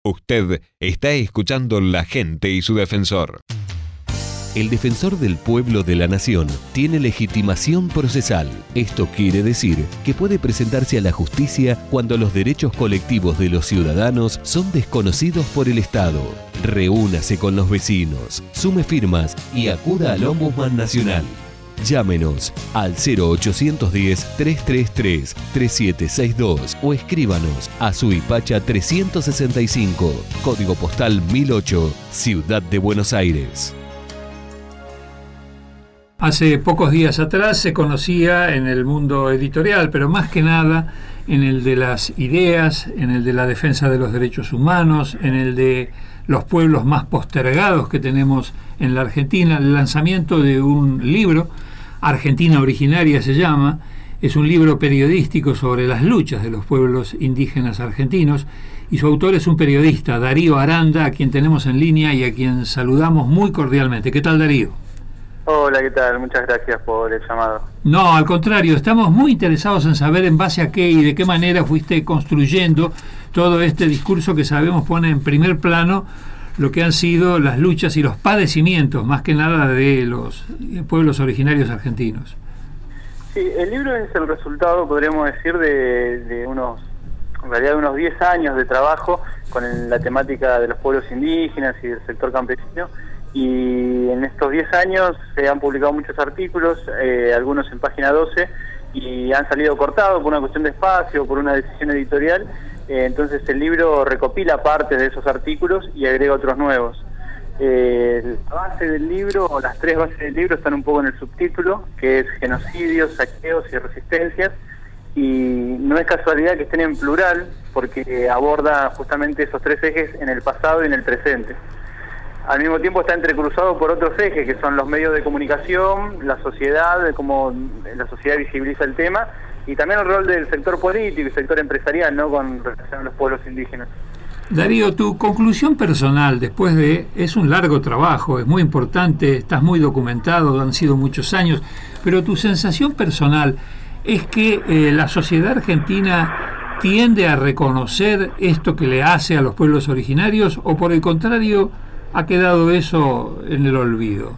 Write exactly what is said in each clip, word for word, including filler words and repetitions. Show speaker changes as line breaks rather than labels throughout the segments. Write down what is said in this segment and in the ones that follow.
Usted está escuchando La Gente y su Defensor. El defensor del pueblo de la nación tiene legitimación procesal. Esto quiere decir que puede presentarse a la justicia cuando los derechos colectivos de los ciudadanos son desconocidos por el Estado. Reúnase con los vecinos, sume firmas y acuda al Ombudsman Nacional. Llámenos al cero ochocientos diez, trescientos treinta y tres, treinta y siete sesenta y dos o escríbanos a Suipacha trescientos sesenta y cinco, código postal mil ocho, Ciudad de Buenos Aires.
Hace pocos días atrás se conocía en el mundo editorial, pero más que nada en el de las ideas, en el de la defensa de los derechos humanos, en el de los pueblos más postergados que tenemos en la Argentina, el lanzamiento de un libro, Argentina Originaria se llama, es un libro periodístico sobre las luchas de los pueblos indígenas argentinos, y su autor es un periodista, Darío Aranda, a quien tenemos en línea y a quien saludamos muy cordialmente. ¿Qué tal, Darío?
Hola, ¿qué tal? Muchas gracias por el llamado.
No, al contrario, estamos muy interesados en saber en base a qué y de qué manera fuiste construyendo todo este discurso que sabemos pone en primer plano lo que han sido las luchas y los padecimientos, más que nada, de los pueblos originarios argentinos.
Sí, el libro es el resultado, podríamos decir, de, de unos, en realidad, unos diez años de trabajo con el, la temática de los pueblos indígenas y del sector campesino. Y en estos diez años se han publicado muchos artículos, eh, algunos en página doce, y han salido cortados por una cuestión de espacio, por una decisión editorial. Eh, entonces el libro recopila partes de esos artículos y agrega otros nuevos. Eh, la base del libro, o las tres bases del libro, están un poco en el subtítulo, que es genocidios, saqueos y resistencias, y no es casualidad que estén en plural, porque aborda justamente esos tres ejes en el pasado y en el presente. Al mismo tiempo está entrecruzado por otros ejes, que son los medios de comunicación, la sociedad, cómo la sociedad visibiliza el tema, y también el rol del sector político y sector empresarial, ¿no?, con relación a los pueblos indígenas.
Darío, tu conclusión personal después de... es un largo trabajo, es muy importante, estás muy documentado, han sido muchos años, pero tu sensación personal es que eh, la sociedad argentina tiende a reconocer esto que le hace a los pueblos originarios, o por el contrario ha quedado eso en el olvido.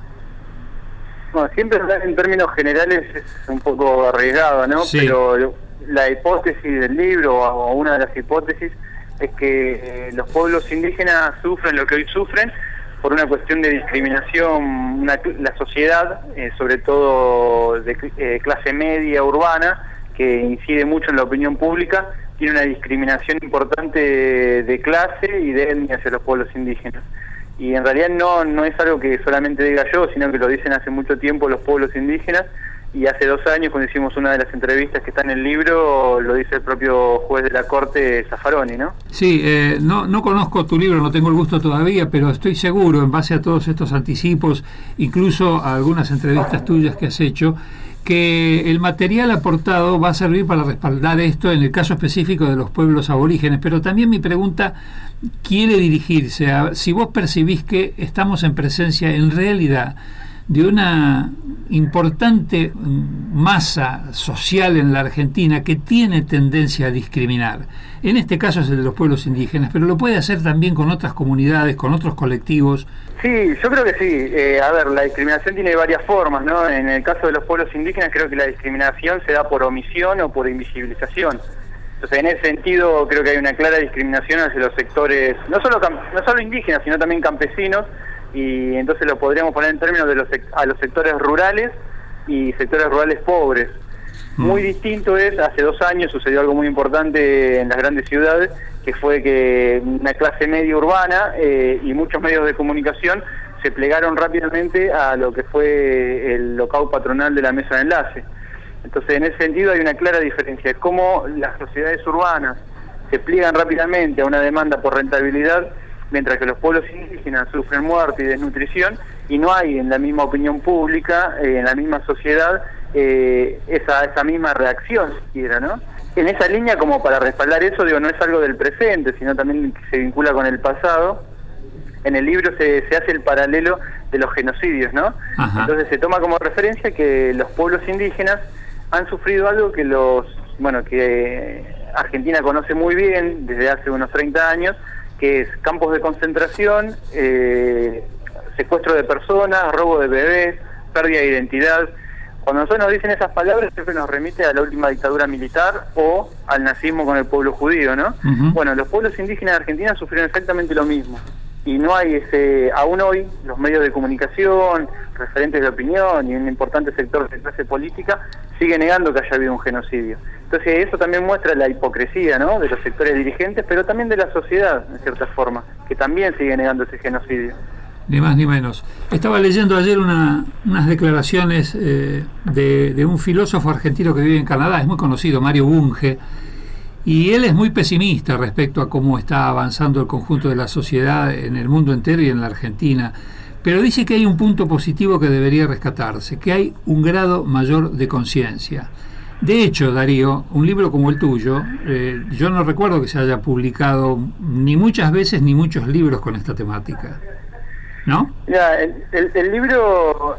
Bueno, siempre hablar en términos generales es un poco arriesgado, ¿no? Sí. Pero la hipótesis del libro, o una de las hipótesis, es que eh, los pueblos indígenas sufren lo que hoy sufren por una cuestión de discriminación. Una, la sociedad, eh, sobre todo de eh, clase media urbana, que incide mucho en la opinión pública, tiene una discriminación importante de, de clase y de etnia hacia los pueblos indígenas. Y en realidad no no es algo que solamente diga yo, sino que lo dicen hace mucho tiempo los pueblos indígenas, y hace dos años, cuando hicimos una de las entrevistas que está en el libro, lo dice el propio juez de la corte, Zaffaroni, ¿no?
Sí, eh, no, no conozco tu libro, no tengo el gusto todavía, pero estoy seguro, en base a todos estos anticipos, incluso a algunas entrevistas tuyas que has hecho, que el material aportado va a servir para respaldar esto en el caso específico de los pueblos aborígenes. Pero también mi pregunta quiere dirigirse a si vos percibís que estamos en presencia en realidad de una importante masa social en la Argentina que tiene tendencia a discriminar. En este caso es el de los pueblos indígenas, pero lo puede hacer también con otras comunidades, con otros colectivos.
Sí, yo creo que sí. Eh, a ver, la discriminación tiene varias formas, ¿no? En el caso de los pueblos indígenas, creo que la discriminación se da por omisión o por invisibilización. Entonces, en ese sentido, creo que hay una clara discriminación hacia los sectores, no solo no solo indígenas, sino también campesinos, y entonces lo podríamos poner en términos de los a los sectores rurales y sectores rurales pobres. Mm. Muy distinto es, hace dos años sucedió algo muy importante en las grandes ciudades, que fue que una clase media urbana eh, y muchos medios de comunicación se plegaron rápidamente a lo que fue el locao patronal de la mesa de enlace. Entonces, en ese sentido hay una clara diferencia, cómo las sociedades urbanas se pliegan rápidamente a una demanda por rentabilidad, mientras que los pueblos indígenas sufren muerte y desnutrición, y no hay en la misma opinión pública, eh, en la misma sociedad, eh, esa, esa misma reacción siquiera, ¿no? En esa línea, como para respaldar eso, digo, no es algo del presente, sino también que se vincula con el pasado. En el libro se, se hace el paralelo de los genocidios, ¿no? Ajá. Entonces se toma como referencia que los pueblos indígenas han sufrido algo que los, bueno, que Argentina conoce muy bien desde hace unos treinta años, que es campos de concentración, eh, secuestro de personas, robo de bebés, pérdida de identidad. Cuando nosotros nos dicen esas palabras siempre nos remite a la última dictadura militar o al nazismo con el pueblo judío, ¿no? Uh-huh. Bueno, los pueblos indígenas de Argentina sufrieron exactamente lo mismo. Y no hay ese, aún hoy, los medios de comunicación, referentes de opinión y un importante sector de clase política sigue negando que haya habido un genocidio. Entonces eso también muestra la hipocresía, ¿no?, de los sectores dirigentes, pero también de la sociedad, en cierta forma, que también sigue negando ese genocidio.
Ni más ni menos. Estaba leyendo ayer una, unas declaraciones eh, de, de un filósofo argentino que vive en Canadá, es muy conocido, Mario Bunge, y él es muy pesimista respecto a cómo está avanzando el conjunto de la sociedad en el mundo entero y en la Argentina, pero dice que hay un punto positivo que debería rescatarse, que hay un grado mayor de conciencia. De hecho, Darío, un libro como el tuyo, eh, yo no recuerdo que se haya publicado ni muchas veces ni muchos libros con esta temática, ¿no?
Ya, el, el, el libro,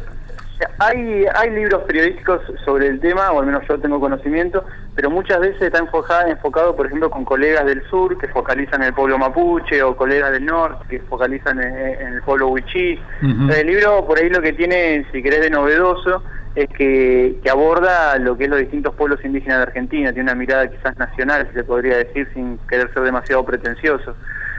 hay hay libros periodísticos sobre el tema, o al menos yo tengo conocimiento, pero muchas veces está enfocado, enfocado por ejemplo, con colegas del sur que focalizan en el pueblo mapuche, o colegas del norte que focalizan en, en el pueblo wichí. Uh-huh. El libro, por ahí lo que tiene, si querés, de novedoso, es que, que aborda lo que es los distintos pueblos indígenas de Argentina, tiene una mirada quizás nacional, se podría decir, sin querer ser demasiado pretencioso.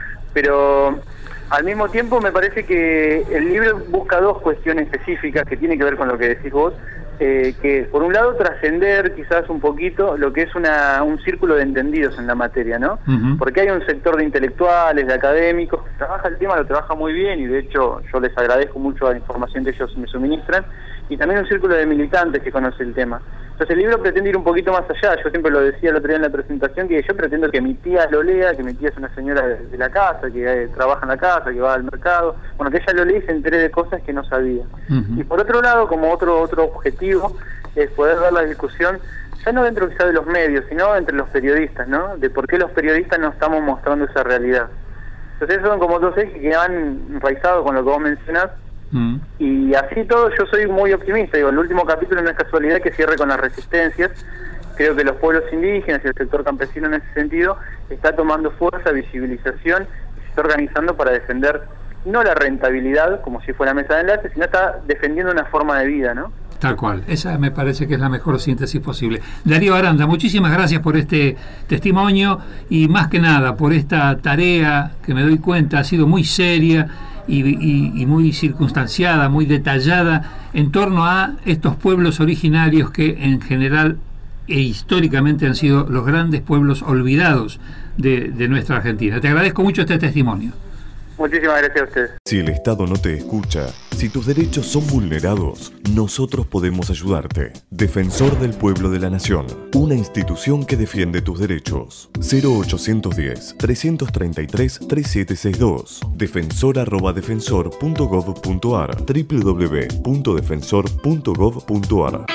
Pero al mismo tiempo me parece que el libro busca dos cuestiones específicas que tienen que ver con lo que decís vos, eh, que por un lado trascender quizás un poquito lo que es una un círculo de entendidos en la materia, ¿no? Uh-huh. Porque hay un sector de intelectuales, de académicos, que trabaja el tema, lo trabaja muy bien, y de hecho yo les agradezco mucho la información que ellos me suministran, y también un círculo de militantes que conoce el tema. Entonces el libro pretende ir un poquito más allá. Yo siempre lo decía el otro día en la presentación, que yo pretendo que mi tía lo lea, que mi tía es una señora de, de la casa, que eh, trabaja en la casa, que va al mercado, bueno, que ella lo lea y se entere de cosas que no sabía. Uh-huh. Y por otro lado, como otro otro objetivo, es poder dar la discusión, ya no dentro quizá de los medios, sino entre los periodistas, ¿no? De por qué los periodistas no estamos mostrando esa realidad. Entonces esos son como dos ejes que van enraizados con lo que vos mencionás. Mm. Y así todo yo soy muy optimista. Digo, el último capítulo no es casualidad que cierre con las resistencias. Creo que los pueblos indígenas y el sector campesino en ese sentido está tomando fuerza, visibilización, y se está organizando para defender no la rentabilidad como si fuera mesa de enlace, sino está defendiendo una forma de vida, ¿no?
Tal cual, esa me parece que es la mejor síntesis posible. Darío Aranda, muchísimas gracias por este testimonio y más que nada por esta tarea que me doy cuenta ha sido muy seria y, y, y muy circunstanciada, muy detallada en torno a estos pueblos originarios que en general e históricamente han sido los grandes pueblos olvidados de, de nuestra Argentina. Te agradezco mucho este testimonio.
Muchísimas gracias a ustedes.
Si el Estado no te escucha, si tus derechos son vulnerados, nosotros podemos ayudarte. Defensor del Pueblo de la Nación, una institución que defiende tus derechos. cero ochocientos diez, trescientos treinta y tres, treinta y siete sesenta y dos. defensor arroba defensor punto gov punto ar, doble u doble u doble u punto defensor punto gov punto ar.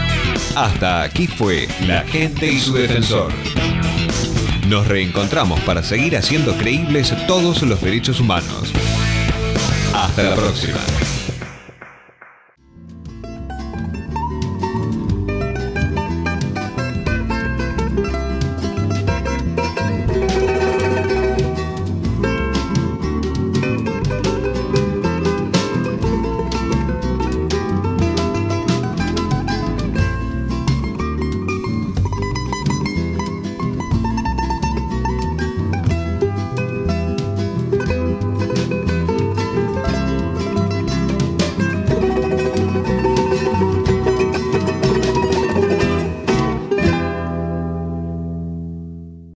Hasta aquí fue La Gente y su Defensor. Nos reencontramos para seguir haciendo creíbles todos los derechos humanos. Hasta la próxima.